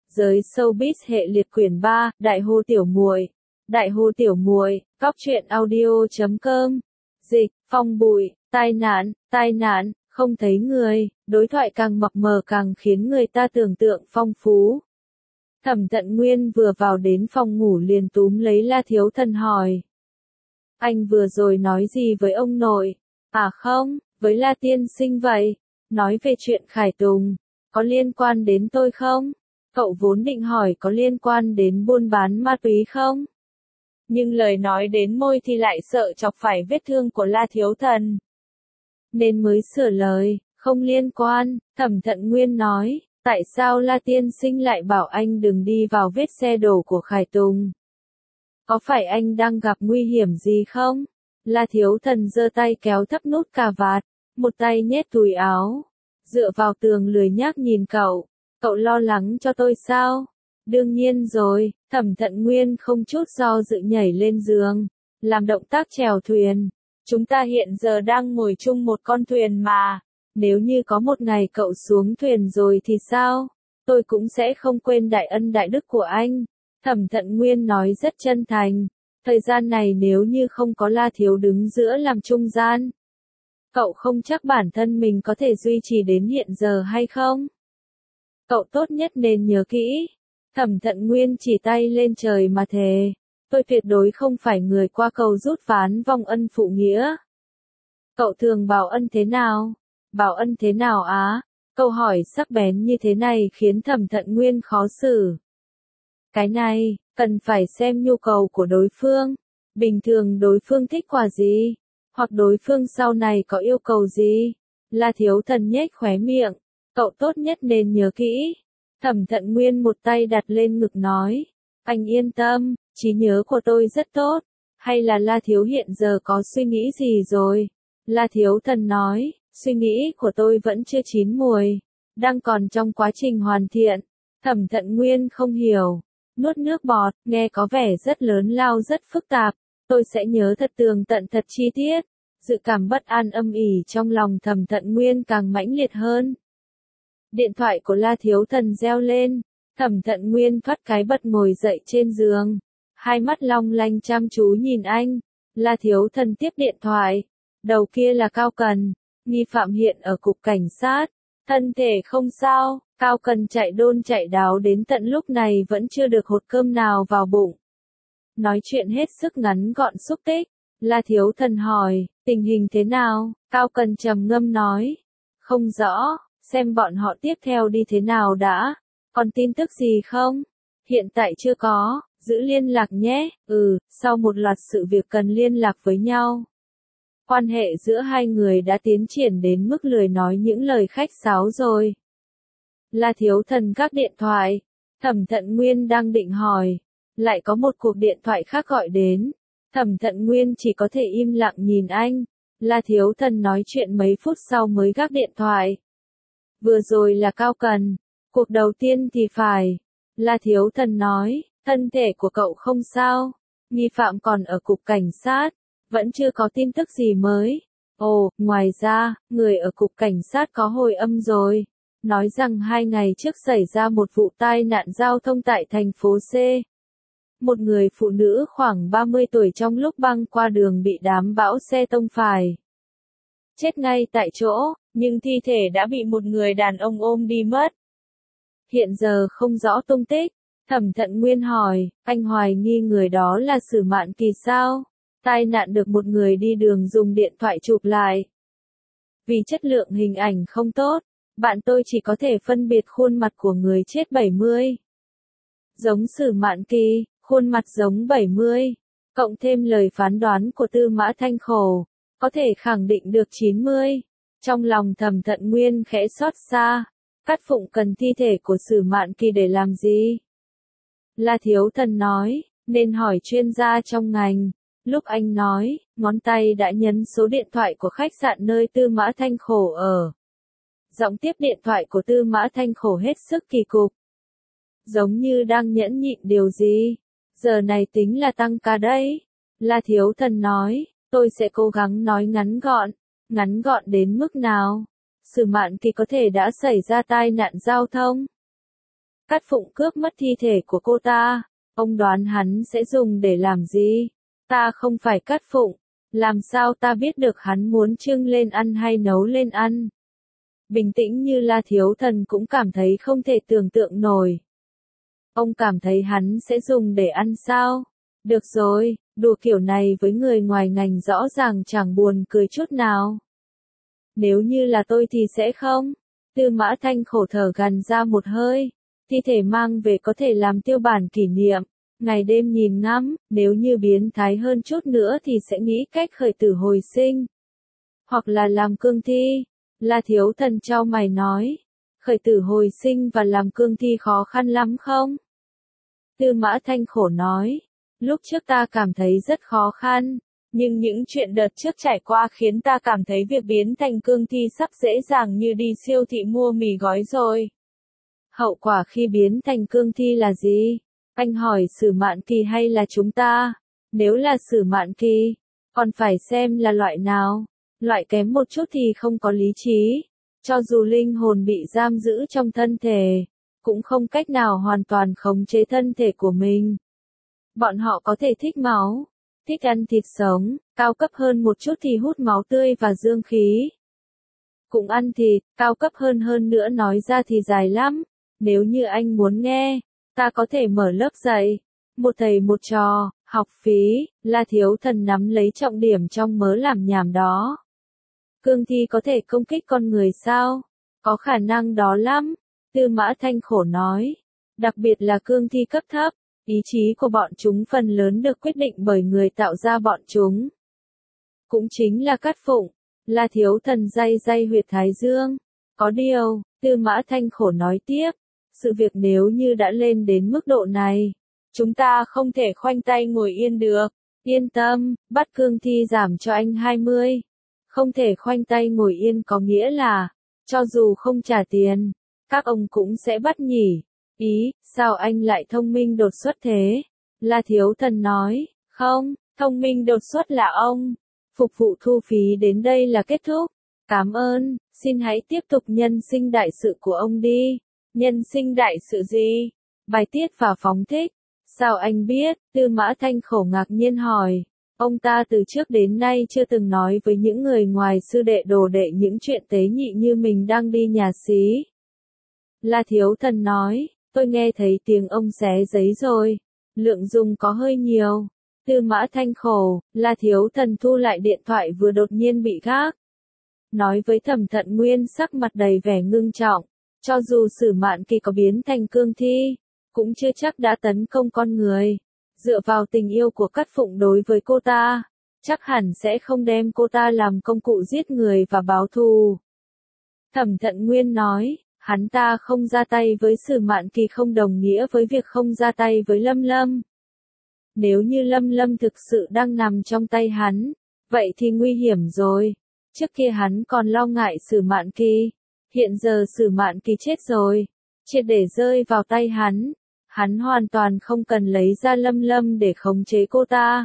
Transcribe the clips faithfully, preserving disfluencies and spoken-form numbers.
giới showbiz hệ liệt quyển ba, Đại hô tiểu muội. Đại hô tiểu muội, góc truyện audio chấm com. Dịch, phong bụi, tai nạn, tai nạn, không thấy người, đối thoại càng mập mờ càng khiến người ta tưởng tượng phong phú. Thẩm Thận Nguyên vừa vào đến phòng ngủ liền túm lấy La Thiếu Thần hỏi. Anh vừa rồi nói gì với ông nội? À không, với La tiên sinh vậy. Nói về chuyện Khải Tùng. Có liên quan đến tôi không? Cậu vốn định hỏi có liên quan đến buôn bán ma túy không? Nhưng lời nói đến môi thì lại sợ chọc phải vết thương của La Thiếu Thần. Nên mới sửa lời, không liên quan, Thẩm Thận Nguyên nói, tại sao La tiên sinh lại bảo anh đừng đi vào vết xe đổ của Khải Tùng? Có phải anh đang gặp nguy hiểm gì không? La Thiếu Thần giơ tay kéo thấp nút cà vạt, một tay nhét túi áo, dựa vào tường lười nhác nhìn cậu. Cậu lo lắng cho tôi sao? Đương nhiên rồi, Thẩm Thận Nguyên không chút do dự nhảy lên giường, làm động tác chèo thuyền. Chúng ta hiện giờ đang ngồi chung một con thuyền mà, nếu như có một ngày cậu xuống thuyền rồi thì sao? Tôi cũng sẽ không quên đại ân đại đức của anh. Thẩm Thận Nguyên nói rất chân thành, thời gian này nếu như không có La Thiếu đứng giữa làm trung gian, cậu không chắc bản thân mình có thể duy trì đến hiện giờ hay không? Cậu tốt nhất nên nhớ kỹ. Thẩm Thận Nguyên chỉ tay lên trời mà thề, tôi tuyệt đối không phải người qua cầu rút ván vong ân phụ nghĩa. Cậu thường bảo ân thế nào? Bảo ân thế nào á? Câu hỏi sắc bén như thế này khiến Thẩm Thận Nguyên khó xử. Cái này, cần phải xem nhu cầu của đối phương. Bình thường đối phương thích quà gì? Hoặc đối phương sau này có yêu cầu gì? La Thiếu Thần nhếch khóe miệng. Cậu tốt nhất nên nhớ kỹ. Thẩm Thận Nguyên một tay đặt lên ngực nói. Anh yên tâm, trí nhớ của tôi rất tốt. Hay là La Thiếu hiện giờ có suy nghĩ gì rồi? La Thiếu Thần nói, suy nghĩ của tôi vẫn chưa chín mùi. Đang còn trong quá trình hoàn thiện. Thẩm Thận Nguyên không hiểu. Nuốt nước bọt, nghe có vẻ rất lớn lao rất phức tạp. Tôi sẽ nhớ thật tường tận thật chi tiết. Dự cảm bất an âm ỉ trong lòng Thẩm Thận Nguyên càng mãnh liệt hơn. Điện thoại của La Thiếu Thần reo lên, Thẩm Thận Nguyên thoát cái bật ngồi dậy trên giường, hai mắt long lanh chăm chú nhìn anh. La Thiếu Thần tiếp điện thoại, đầu kia là Cao Cần, nghi phạm hiện ở cục cảnh sát, thân thể không sao. Cao Cần chạy đôn chạy đáo đến tận lúc này vẫn chưa được hột cơm nào vào bụng. Nói chuyện hết sức ngắn gọn xúc tích. La Thiếu Thần hỏi, tình hình thế nào? Cao Cần trầm ngâm nói, không rõ. Xem bọn họ tiếp theo đi thế nào đã. Còn tin tức gì không? Hiện tại chưa có, giữ liên lạc nhé. Ừ, sau một loạt sự việc cần liên lạc với nhau. Quan hệ giữa hai người đã tiến triển đến mức lười nói những lời khách sáo rồi. La Thiếu Thần gác điện thoại. Thẩm Thận Nguyên đang định hỏi. Lại có một cuộc điện thoại khác gọi đến. Thẩm Thận Nguyên chỉ có thể im lặng nhìn anh. La Thiếu Thần nói chuyện mấy phút sau mới gác điện thoại. Vừa rồi là Cao Cần. Cuộc đầu tiên thì phải. La Thiếu Thần nói, thân thể của cậu không sao. Nghi phạm còn ở cục cảnh sát. Vẫn chưa có tin tức gì mới. Ồ, ngoài ra, người ở cục cảnh sát có hồi âm rồi. Nói rằng hai ngày trước xảy ra một vụ tai nạn giao thông tại thành phố C. Một người phụ nữ khoảng ba mươi tuổi trong lúc băng qua đường bị đám bão xe tông phải. Chết ngay tại chỗ, nhưng thi thể đã bị một người đàn ông ôm đi mất. Hiện giờ không rõ tung tích. Thẩm Thận Nguyên hỏi, anh hoài nghi người đó là Sử Mạn Kỳ sao? Tai nạn được một người đi đường dùng điện thoại chụp lại. Vì chất lượng hình ảnh không tốt, bạn tôi chỉ có thể phân biệt khuôn mặt của người chết bảy mươi. Giống Sử Mạn Kỳ, khuôn mặt giống bảy mươi. Cộng thêm lời phán đoán của Tư Mã Thanh Khổ, có thể khẳng định được chín mươi. Trong lòng Thẩm Thận Nguyên khẽ xót xa. Cát Phụng cần thi thể của Sử Mạn Kỳ để làm gì? La Thiếu Thần nói, nên hỏi chuyên gia trong ngành. Lúc anh nói, ngón tay đã nhấn số điện thoại của khách sạn nơi Tư Mã Thanh Khổ ở. Giọng tiếp điện thoại của Tư Mã Thanh Khổ hết sức kỳ cục. Giống như đang nhẫn nhịn điều gì. Giờ này tính là tăng ca đấy. La Thiếu Thần nói, tôi sẽ cố gắng nói ngắn gọn. Ngắn gọn đến mức nào? Sử Mạn Kỳ có thể đã xảy ra tai nạn giao thông. Cát Phụng cướp mất thi thể của cô ta, ông đoán hắn sẽ dùng để làm gì? Ta không phải Cát Phụng, làm sao ta biết được hắn muốn trưng lên ăn hay nấu lên ăn? Bình tĩnh như La Thiếu Thần cũng cảm thấy không thể tưởng tượng nổi. Ông cảm thấy hắn sẽ dùng để ăn sao? Được rồi, đùa kiểu này với người ngoài ngành rõ ràng chẳng buồn cười chút nào. Nếu như là tôi thì sẽ không. Tư Mã Thanh khổ thở gằn ra một hơi. Thi thể mang về có thể làm tiêu bản kỷ niệm. Ngày đêm nhìn ngắm, nếu như biến thái hơn chút nữa thì sẽ nghĩ cách khởi tử hồi sinh. Hoặc là làm cương thi. La Thiếu Thần chau mày nói. Khởi tử hồi sinh và làm cương thi khó khăn lắm không? Tư Mã Thanh khổ nói. Lúc trước ta cảm thấy rất khó khăn. Nhưng những chuyện đợt trước trải qua khiến ta cảm thấy việc biến thành cương thi sắp dễ dàng như đi siêu thị mua mì gói rồi. Hậu quả khi biến thành cương thi là gì? Anh hỏi Sử Mạn Kỳ hay là chúng ta? Nếu là Sử Mạn Kỳ, còn phải xem là loại nào. Loại kém một chút thì không có lý trí. Cho dù linh hồn bị giam giữ trong thân thể, cũng không cách nào hoàn toàn khống chế thân thể của mình. Bọn họ có thể thích máu, thích ăn thịt sống, cao cấp hơn một chút thì hút máu tươi và dương khí. Cũng ăn thịt, cao cấp hơn hơn nữa nói ra thì dài lắm. Nếu như anh muốn nghe, ta có thể mở lớp dạy. Một thầy một trò, học phí, La Thiếu Thần nắm lấy trọng điểm trong mớ làm nhảm đó. Cương thi có thể công kích con người sao? Có khả năng đó lắm. Tư Mã Thanh khổ nói. Đặc biệt là cương thi cấp thấp. Ý chí của bọn chúng phần lớn được quyết định bởi người tạo ra bọn chúng. Cũng chính là Cát Phụng. La Thiếu Thần day day huyệt thái dương. Có điều, Tư Mã Thanh khổ nói tiếp. Sự việc nếu như đã lên đến mức độ này, chúng ta không thể khoanh tay ngồi yên được. Yên tâm, bắt cương thi giảm cho anh hai mươi. Không thể khoanh tay ngồi yên có nghĩa là, cho dù không trả tiền, các ông cũng sẽ bắt nhỉ. Ý, sao anh lại thông minh đột xuất thế? La Thiếu Thần nói, không, thông minh đột xuất là ông. Phục vụ thu phí đến đây là kết thúc. Cảm ơn, xin hãy tiếp tục nhân sinh đại sự của ông đi. Nhân sinh đại sự gì? Bài tiết và phóng thích. Sao anh biết? Tư Mã Thanh khổ ngạc nhiên hỏi. Ông ta từ trước đến nay chưa từng nói với những người ngoài sư đệ đồ đệ những chuyện tế nhị như mình đang đi nhà xí. La Thiếu Thần nói, tôi nghe thấy tiếng ông xé giấy rồi. Lượng dùng có hơi nhiều. Tư Mã Thanh khổ, La Thiếu Thần thu lại điện thoại vừa đột nhiên bị gác. Nói với Thẩm Thận Nguyên sắc mặt đầy vẻ ngưng trọng. Cho dù Sử Mạn Kỳ có biến thành cương thi, cũng chưa chắc đã tấn công con người. Dựa vào tình yêu của Cát Phụng đối với cô ta, chắc hẳn sẽ không đem cô ta làm công cụ giết người và báo thù. Thẩm Thận Nguyên nói, hắn ta không ra tay với Sử Mạn Kỳ không đồng nghĩa với việc không ra tay với Lâm Lâm. Nếu như Lâm Lâm thực sự đang nằm trong tay hắn, vậy thì nguy hiểm rồi. Trước kia hắn còn lo ngại Sử Mạn Kỳ. Hiện giờ Sử Mạn Kỳ chết rồi, triệt để rơi vào tay hắn, hắn hoàn toàn không cần lấy ra Lâm Lâm để khống chế cô ta.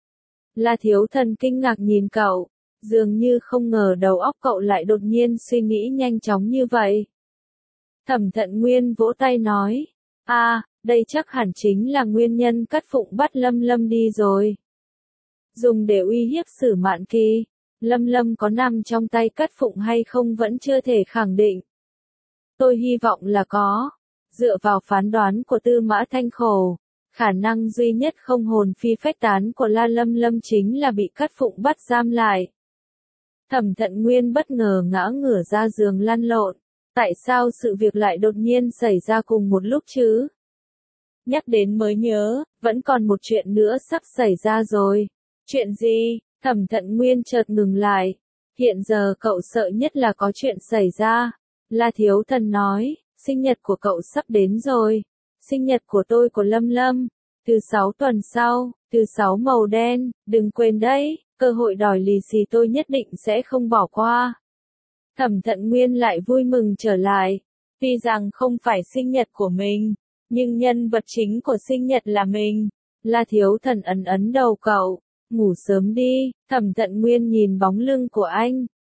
La Thiếu Thần kinh ngạc nhìn cậu, dường như không ngờ đầu óc cậu lại đột nhiên suy nghĩ nhanh chóng như vậy. Thẩm Thận Nguyên vỗ tay nói, a, à, đây chắc hẳn chính là nguyên nhân Cát Phụng bắt Lâm Lâm đi rồi. Dùng để uy hiếp Sử Mạn Kỳ. Lâm Lâm có nằm trong tay Cát Phụng hay không vẫn chưa thể khẳng định. Tôi hy vọng là có. Dựa vào phán đoán của Tư Mã Thanh khổ, khả năng duy nhất không hồn phi phách tán của La Lâm Lâm chính là bị Cát Phụng bắt giam lại. Thẩm Thận Nguyên bất ngờ ngã ngửa ra giường lăn lộn. Tại sao sự việc lại đột nhiên xảy ra cùng một lúc chứ? Nhắc đến mới nhớ, vẫn còn một chuyện nữa sắp xảy ra rồi. Chuyện gì? Thẩm Thận Nguyên chợt ngừng lại. Hiện giờ cậu sợ nhất là có chuyện xảy ra. La Thiếu Thần nói, sinh nhật của cậu sắp đến rồi. Sinh nhật của tôi của Lâm Lâm. Từ sáu tuần sau, từ sáu màu đen, đừng quên đấy, cơ hội đòi lì xì tôi nhất định sẽ không bỏ qua. Thẩm Thận Nguyên lại vui mừng trở lại. Tuy rằng không phải sinh nhật của mình, nhưng nhân vật chính của sinh nhật là mình. La Thiếu Thần ấn ấn đầu cậu. Ngủ sớm đi. Thẩm Thận Nguyên nhìn bóng lưng của anh.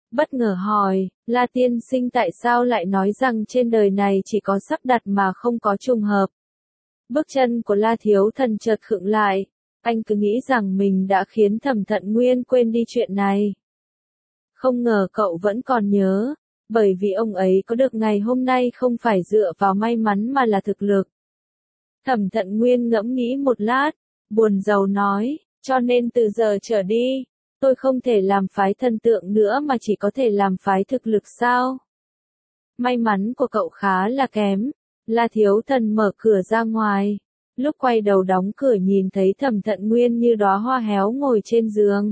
bất ngờ hỏi, La tiên sinh tại sao lại nói rằng trên đời này chỉ có sắp đặt mà không có trùng hợp. Bước chân của La Thiếu Thần chợt khựng lại, anh cứ nghĩ rằng mình đã khiến Thẩm Thận Nguyên quên đi chuyện này. Không ngờ cậu vẫn còn nhớ, bởi vì ông ấy có được ngày hôm nay không phải dựa vào may mắn mà là thực lực. Thẩm Thận Nguyên ngẫm nghĩ một lát, buồn rầu nói, cho nên từ giờ trở đi, tôi không thể làm phái thần tượng nữa mà chỉ có thể làm phái thực lực sao? May mắn của cậu khá là kém. La Thiếu Thần mở cửa ra ngoài, lúc quay đầu đóng cửa nhìn thấy Thẩm Thận Nguyên như đóa hoa héo ngồi trên giường.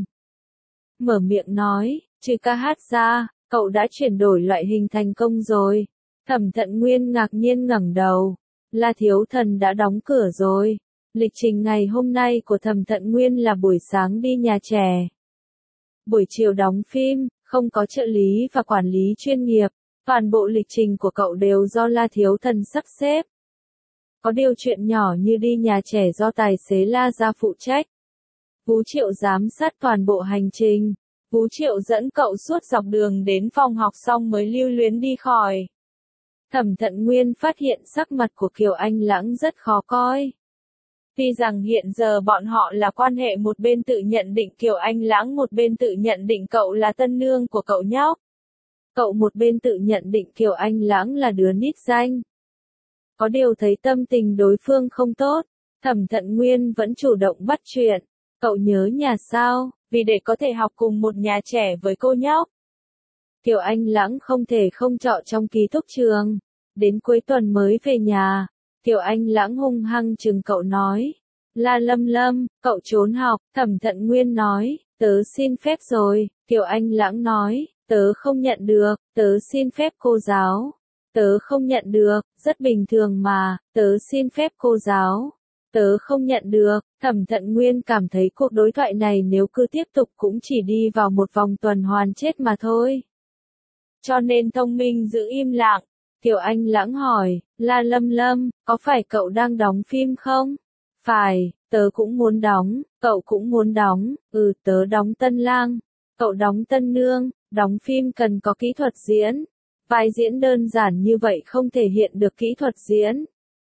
Mở miệng nói, trừ ca hát ra, cậu đã chuyển đổi loại hình thành công rồi. Thẩm Thận Nguyên ngạc nhiên ngẩng đầu, La Thiếu Thần đã đóng cửa rồi. Lịch trình ngày hôm nay của Thẩm Thận Nguyên là buổi sáng đi nhà trẻ, buổi chiều đóng phim, không có trợ lý và quản lý chuyên nghiệp. Toàn bộ lịch trình của cậu đều do La Thiếu Thần sắp xếp. Có điều chuyện nhỏ như đi nhà trẻ do tài xế La Gia phụ trách. Vũ Triệu giám sát toàn bộ hành trình. Vũ Triệu dẫn cậu suốt dọc đường đến phòng học xong mới lưu luyến đi khỏi. Thẩm Thận Nguyên phát hiện sắc mặt của Kiều Anh Lãng rất khó coi. Tuy rằng hiện giờ bọn họ là quan hệ, một bên tự nhận định Kiều Anh Lãng, một bên tự nhận định cậu là tân nương của cậu nhóc. Cậu một bên tự nhận định Kiều Anh Lãng là đứa nít danh. Có điều thấy tâm tình đối phương không tốt, Thẩm Thận Nguyên vẫn chủ động bắt chuyện. Cậu nhớ nhà sao, vì để có thể học cùng một nhà trẻ với cô nhóc. Kiều Anh Lãng không thể không trọ trong ký túc trường. Đến cuối tuần mới về nhà, Kiều Anh Lãng hung hăng chừng cậu nói. La Lâm Lâm, cậu trốn học. Thẩm Thận Nguyên nói, tớ xin phép rồi. Kiều Anh Lãng nói, tớ không nhận được, tớ xin phép cô giáo. Tớ không nhận được, rất bình thường mà, tớ xin phép cô giáo. Tớ không nhận được. Thẩm Thận Nguyên cảm thấy cuộc đối thoại này nếu cứ tiếp tục cũng chỉ đi vào một vòng tuần hoàn chết mà thôi. Cho nên thông minh giữ im lặng. Kiều Anh Lãng hỏi, La Lâm Lâm, có phải cậu đang đóng phim không? Phải, tớ cũng muốn đóng, cậu cũng muốn đóng, ừ tớ đóng tân lang, cậu đóng tân nương, đóng phim cần có kỹ thuật diễn. Vai diễn đơn giản như vậy không thể hiện được kỹ thuật diễn.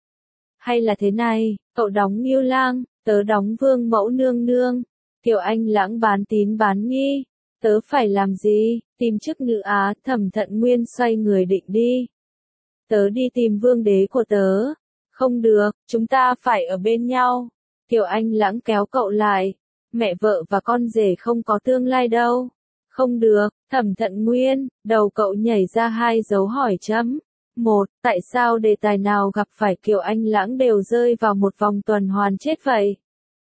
Hay là thế này, cậu đóng Ngưu Lang, tớ đóng Vương Mẫu Nương Nương. Kiều Anh Lãng bán tín bán nghi, tớ phải làm gì, tìm chức nữ á. Thẩm Thận Nguyên xoay người định đi. Tớ đi tìm vương đế của tớ. Không được, chúng ta phải ở bên nhau. Kiều Anh Lãng kéo cậu lại. Mẹ vợ và con rể không có tương lai đâu. Không được, Thẩm Thận Nguyên, đầu cậu nhảy ra hai dấu hỏi chấm. Một, tại sao đề tài nào gặp phải Kiều Anh Lãng đều rơi vào một vòng tuần hoàn chết vậy?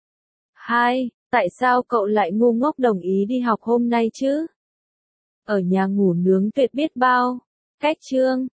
Hai, tại sao cậu lại ngu ngốc đồng ý đi học hôm nay chứ? Ở nhà ngủ nướng tuyệt biết bao. Cách chương